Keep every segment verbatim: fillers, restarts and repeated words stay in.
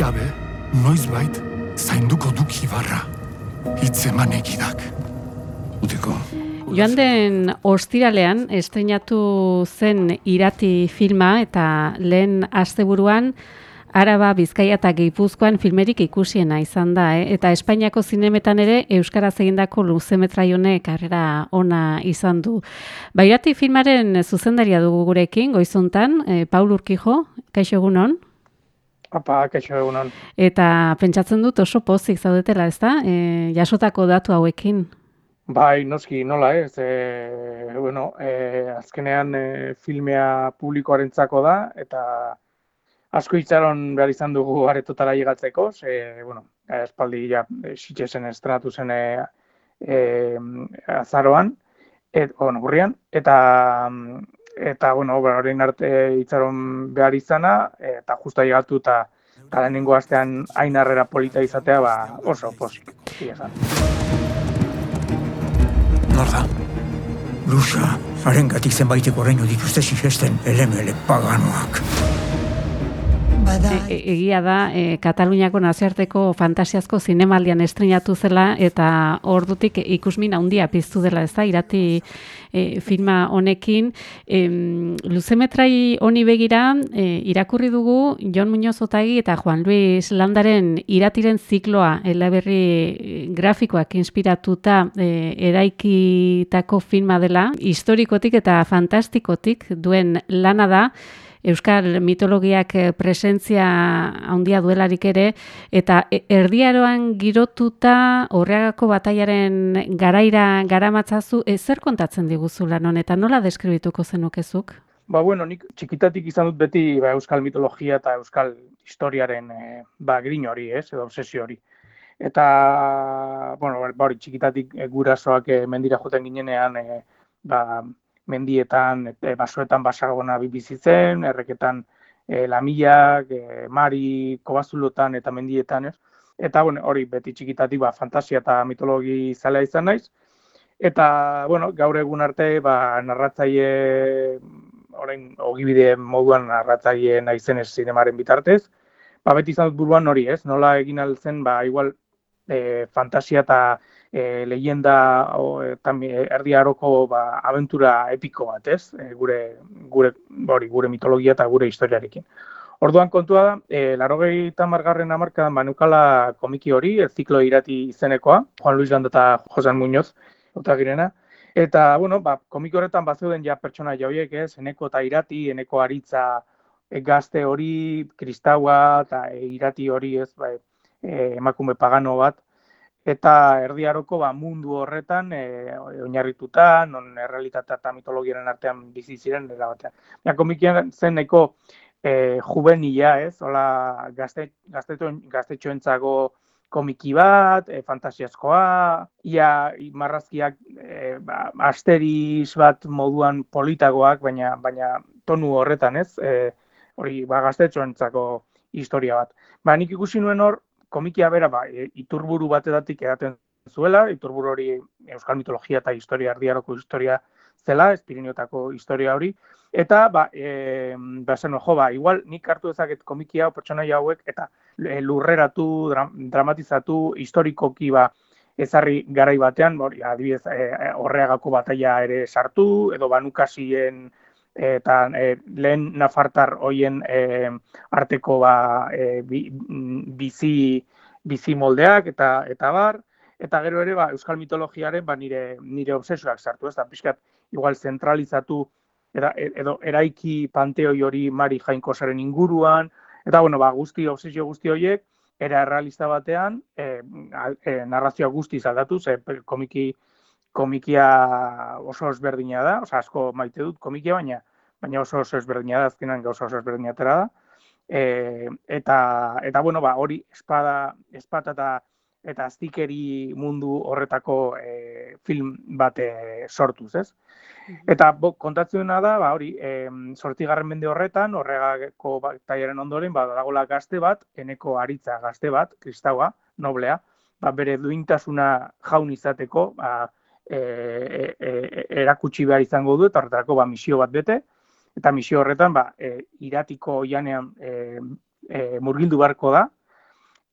gabe, noizbait, zainduko duk ibarra. Hitzeman egidak. Utiko. Joan den ostiralean estreinatu zen Irati filma eta lehen asteburuan Araba, Bizkaia eta Gipuzkoan filmerik ikusiena izan da, eh? Eta Espainiako zinemetan ere euskaraz egindako luzemetrai honek harrera ona izan du. Ba, Irati filmaren zuzendaria dugu gurekin, goizuntan, eh, Paul Urkijo, kaixo egunon? Apa, kaixo egunon. Eta pentsatzen dut oso pozik zaudetela, ezta? E, jasotako datu hauekin. Bai, noski, nola ez. E, bueno, e, azkenean e, filmea publikoarentzako da, eta asko itxaron behar izan dugu aretotara llegatzeko, ze, bueno, espaldi ja, sitxesen estrenatu zen e, e, azaroan, et, bueno, burrian, eta, eta bueno, orain arte itxaron behar izana, eta justa llegatu eta lehenengo astean hain harrera polita izatea, ba, oso posik. Nor da? Lusa, harengatik zenbaiteko oraino dituzte siresten elemele paganoak. E, egia da, e, Kataluniako nazioarteko fantasiazko zinemaldian estreinatu zela eta ordutik ikusmin handia piztu dela, ez da, Irati e, filma honekin. E, luzemetrai honi begira, e, irakurri dugu Jon Muñoz Otagi eta Juan Luis Landaren Iratiren zikloa, eleberri grafikoak inspiratuta e, eraikitako filma dela, historikotik eta fantastikotik duen lana da, Euskal mitologiak presentzia handia duelarik ere, eta erdiaroan girotuta Orreagako bataiaren garaira garamatzazu, e, zer kontatzen diguzu lan honetan, nola deskribituko zenukezuk? Ba, bueno, nik txikitatik izan dut beti ba, Euskal mitologia eta Euskal historiaren e, ba, grin hori, ez, edo obsesio hori. Eta, bueno, ba, hori txikitatik e, gurasoak e, mendira joten ginenean, e, ba, mendietan, e, basoetan basagona bizitzen, erreketan e, lamillak, e, mari, kobazulotan eta mendietan, ez? Eta, bueno, hori beti txikitatik ba, fantasia eta mitologi zalea izan naiz. Eta, bueno, gaur egun arte, ba, narratzaile, orain, ogibide moduan narratzaile naizenez zinemaren bitartez, ba, beti izan dut buruan hori, ez? Nola egin altzen, ba, igual, e, fantasia eta E, leyenda o, e, erdi aroko ba, abentura epiko bat, ez? E, gure, gure, bori, gure mitologia eta gure historiarekin. Orduan kontua da, e, laurogeita hamargarren hamarkadan banukala komiki hori, el ziklo Irati izenekoa, Juan Luis Landa eta Josan Muñoz, Otagirena. Eta, bueno, ba, komiki horretan bazeuden ja pertsona horiek, ez? Eneko eta Irati, Eneko aritza e, gazte hori, kristaua eta e, Irati hori, ez? Ba, e, emakume pagano bat. Eta erdi aroko ba, mundu horretan e, oinarrituta, non errealitatea eta mitologiaren artean bizi ziren era batean. Ja, komikian zen nahiko e, juvenila, ez? Hola, gazte, gaztetxoentzako komiki bat, e, fantasiazkoa, ia marrazkiak e, ba, asteriz bat moduan politagoak, baina baina tonu horretan, ez? E, hori ba, gaztetxoentzako historia bat. Ba, nik ikusi nuen hor, komikia bera, ba, iturburu batetatik edaten zuela, iturburu hori Euskal mitologia eta historia, erdiaroko historia zela, Espirineotako historia hori, eta, ba, e, ba, zen, jo, ba, igual nik hartu dezaket komikia pertsonaia hauek, eta e, lurreratu, dra, dramatizatu, historikoki, ba, ezarri garai batean, hori, adibidez, e, Orreagako bataila ere sartu, edo Banukasien, eta e, lehen nafartar hoien e, arteko ba, e, bi, bizi, bizi moldeak eta eta bar, eta gero ere ba, Euskal mitologiaren ba, nire, nire obsesioak sartu, ez da, pixkat igual zentralizatu eta, edo eraiki panteoi hori Mari Jainkosaren inguruan, eta bueno, ba, guzti, obsesio guzti horiek, era realista batean, e, e, narrazioa guztiz aldatu, ze komiki komikia oso ezberdina da, oso asko maite dut komikia, baina baina oso oso ezberdina da, azkenan gauza oso ezberdina atera da. E, eta, eta bueno, ba, hori espada, espada eta, eta aztikeri mundu horretako e, film bat e, sortuz, ez? Eta bo, kontatzen da, ba, hori, e, zortzigarren mende horretan, Orreagako bataiaren ondoren, ba, dagoela gazte bat, Eneko aritza gazte bat, kristaua, noblea, ba, bere duintasuna jaun izateko, ba, E, e, e, erakutsi behar izango du, eta horretarako ba, misio bat bete, eta misio horretan ba, e, Iratiko oianean e, e, murgildu beharko da,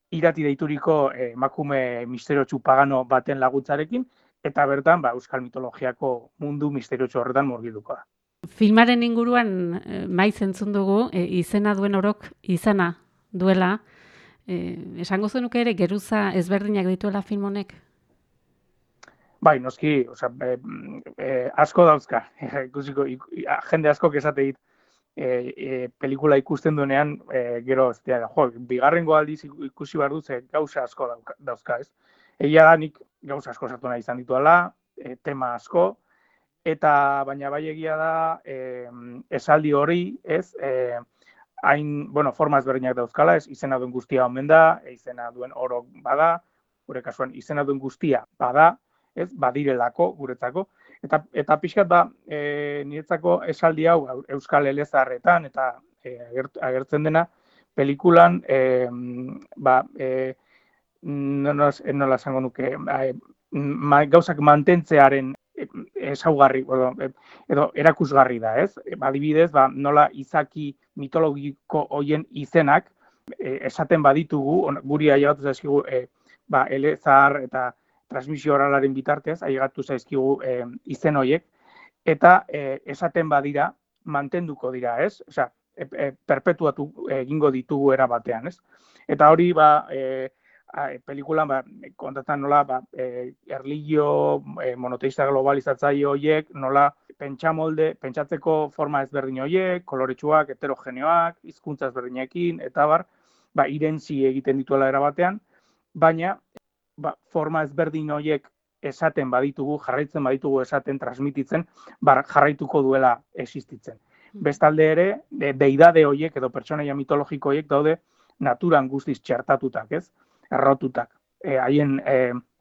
irati deituriko eh, emakume misteriotsu pagano baten laguntzarekin, eta bertan ba, euskal mitologiako mundu misteriotsu horretan murgilduko da. Filmaren inguruan eh, maiz entzun dugu, eh, izena duen orok izana duela, eh, esango zenuke ere geruza ezberdinak dituela film honek? Bai, noski, osea, e, e, asko dauzka, ikusiko, jende asko esate dit, e, e, pelikula ikusten duenean, e, gero, ez da, jo, bigarrengo aldiz ikusi behar dut, ze gauza asko dauka, dauzka, ez? Egia da, nik gauza asko sartu nahi izan dituela, e, tema asko, eta baina bai egia da, e, esaldi hori, ez, e, hain, bueno, forma ezberdinak dauzkala, ez, izena duen guztia omen da, e, izena duen orok bada, gure kasuan, izena duen guztia bada, ez, badirelako guretzako, eta eta pixkat ba, e, niretzako esaldi hau euskal elezarretan eta e, agertzen dena pelikulan e, ba, e, nola, nola esango nuke, e, ma, gauzak mantentzearen ezaugarri edo, edo erakusgarri da, ez? Adibidez, ba, nola izaki mitologiko hoien izenak e, esaten baditugu, guri ailegatu zaizkigu e, ba, elezar eta transmisio oralaren bitartez, ailegatu zaizkigu e, izen horiek, eta e, esaten badira, mantenduko dira, ez? Osea, e, e, perpetuatu egingo ditugu era batean, ez? Eta hori, ba, e, a, pelikulan, ba, kontatan nola, ba, e, erlijio e, monoteista globalizatzaile horiek, nola pentsamolde, pentsatzeko forma ezberdin horiek, koloretsuak, heterogeneoak, hizkuntza ezberdinekin, eta bar, ba, irentzi egiten dituela era batean, baina, ba, forma ezberdin horiek esaten baditugu, jarraitzen baditugu esaten, transmititzen, bar, jarraituko duela existitzen. Bestalde ere, de, deidade horiek edo pertsonaia mitologiko horiek daude naturan guztiz txertatutak, ez? Errotutak. E, haien e,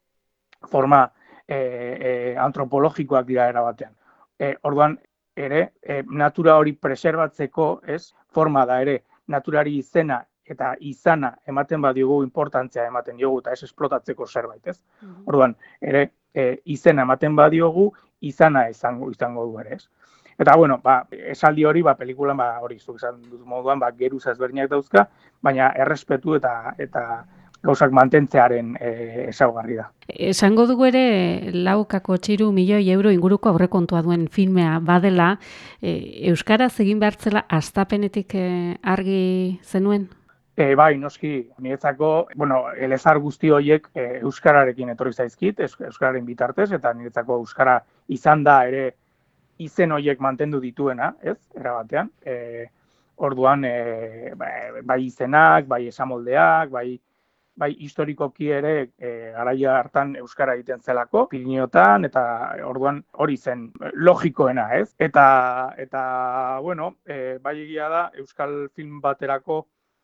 forma e, e, antropologikoak dira era batean. E, orduan, ere, e, natura hori preserbatzeko, ez? Forma da ere, naturari izena eta izana ematen badiogu inportantzia ematen diogu eta ez esplotatzeko zerbait, ez? Mm-hmm. Orduan, ere, e, izena ematen badiogu, izana izango izango du ere, ez? Eta, bueno, ba, esaldi hori, ba, pelikulan, ba, hori, zuk esan dut moduan, ba, geruza ezberdinak dauzka, baina errespetu eta eta gauzak mantentzearen e, ezaugarri da. Esango dugu ere, laukako txiru milioi euro inguruko aurrekontua duen filmea badela, e, euskaraz egin behartzela astapenetik e, argi zenuen? E, bai, noski, niretzako, bueno, elezar guzti horiek e, euskararekin etorri zaizkit, euskararen bitartez, eta niretzako euskara izan da ere izen horiek mantendu dituena, ez, era batean. E, orduan, e, bai izenak, bai esamoldeak, bai, bai historikoki ere e, garaia hartan euskara egiten zelako, Pirineotan, eta orduan hori zen logikoena, ez? Eta, eta bueno, e, bai egia da, euskal film baterako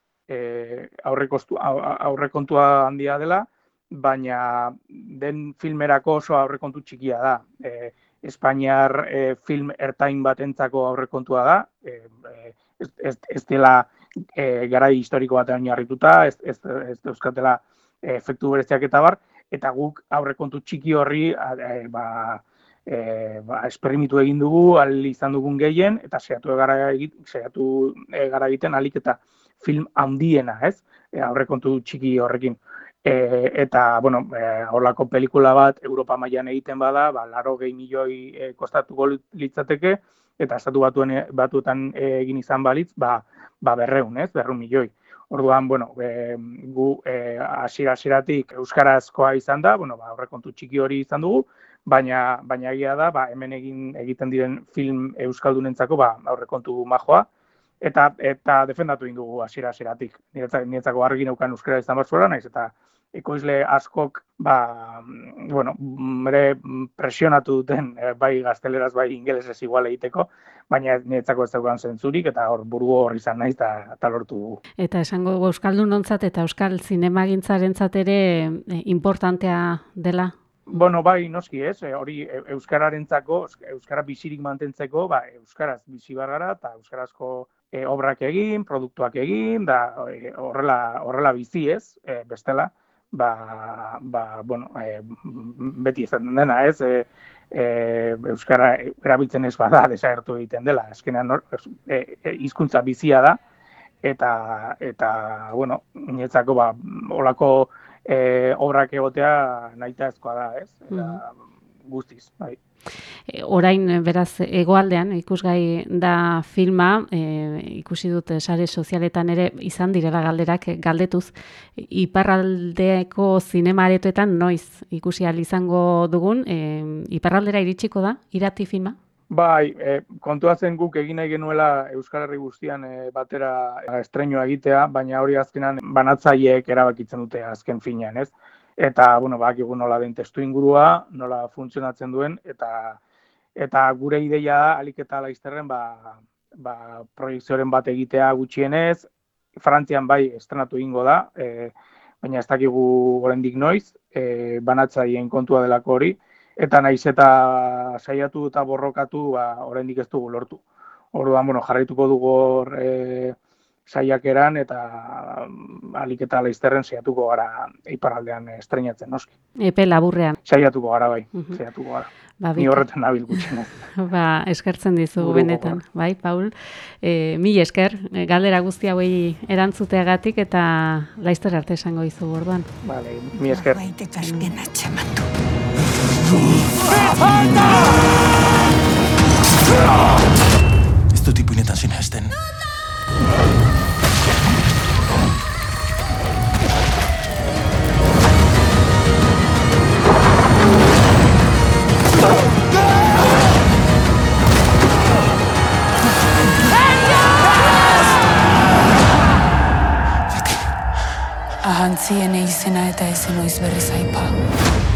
E, aurrekontua handia dela, baina den filmerako oso aurrekontu txikia da. E, Espainiar e, film ertain batentzako aurrekontua da, e, ez, ez, ez dela e, garai historiko batean oinarrituta, ez, ez, ez euskatela e, efektu bereziak eta bar, eta guk aurrekontu txiki horri e, ba, e, ba, esperimitu egin dugu, ahal izan dugun gehien, eta saiatu gara egiten, saiatu gara egiten ahalik eta film handiena, ez? E, aurrekontu txiki horrekin. E, eta, bueno, e, horlako pelikula bat Europa mailan egiten bada, ba, laro gehi milioi e, kostatuko litzateke, eta estatu batuen, batuetan e, egin izan balitz, ba, ba berreun, ez? Berreun milioi. Orduan, bueno, e, gu hasiera-hasieratik euskarazkoa izan da, bueno, ba, aurrekontu txiki hori izan dugu, baina baina egia da, ba, hemen egin egiten diren film euskaldunentzako, ba, aurrekontu majoa, eta eta defendatu egin dugu hasiera-hasieratik. Niretzako argi neukan euskara izan bat zuela, naiz eta ekoizle askok, ba, bueno, bere presionatu duten, bai gazteleraz, bai ingelesez igual egiteko, baina niretzako ez daukan zentzurik, eta hor burgu hor izan naiz, eta lortu dugu. Eta esango dugu euskaldunontzat eta euskal zinemagintzarentzat ere importantea dela? Bueno, bai, noski ez, hori euskararentzako, euskara bizirik mantentzeko, ba, euskaraz bizi behar gara, eta euskarazko e, obrak egin, produktuak egin, da e, horrela, horrela bizi ez, e, bestela, ba, ba, bueno, e, beti izan dena ez, e, e, euskara erabiltzen ez bada desagertu egiten dela, azkenean e, e, hizkuntza bizia da, eta, eta bueno, niretzako ba, olako e, obrak egotea nahitaezkoa da, ez? Eta, guztiz, bai. E, orain, beraz, hegoaldean ikusgai da filma, e, ikusi dut sare sozialetan ere izan direla galderak galdetuz, iparraldeko zinema aretoetan noiz ikusi ahal izango dugun, e, iparraldera iritsiko da, Irati filma? Bai, e, kontuatzen guk egin nahi genuela Euskal Herri guztian e, batera estreinua egitea, baina hori azkenan banatzaileek erabakitzen dute azken finean, ez? Eta, bueno, bakigu nola den testu ingurua, nola funtzionatzen duen, eta eta gure ideia da, alik eta laizterren, ba, ba, proiekzioaren bat egitea gutxienez, Frantzian bai estrenatu egingo da, e, baina ez dakigu oraindik noiz, e, banatzaileen kontua delako hori, eta naiz eta saiatu eta borrokatu, ba, oraindik ez dugu lortu. Orduan, bueno, jarraituko dugu hor e, saiakeran eta alik eta laizterren saiatuko gara iparraldean estreinatzen, noski. Epe laburrean. Saiatuko gara, bai, saiatuko gara. Ba, Ni horretan nabil gutxinez. Ba, eskertzen dizu benetan, bai, Paul. E, mil esker, galdera guzti hauei erantzuteagatik eta laizter arte esango dizu orduan. Vale, mil esker. Baitek azken atxamatu. Ez dut ipuinetan sinesten. Ahantzien izena eta ezen oiz berriz aipa.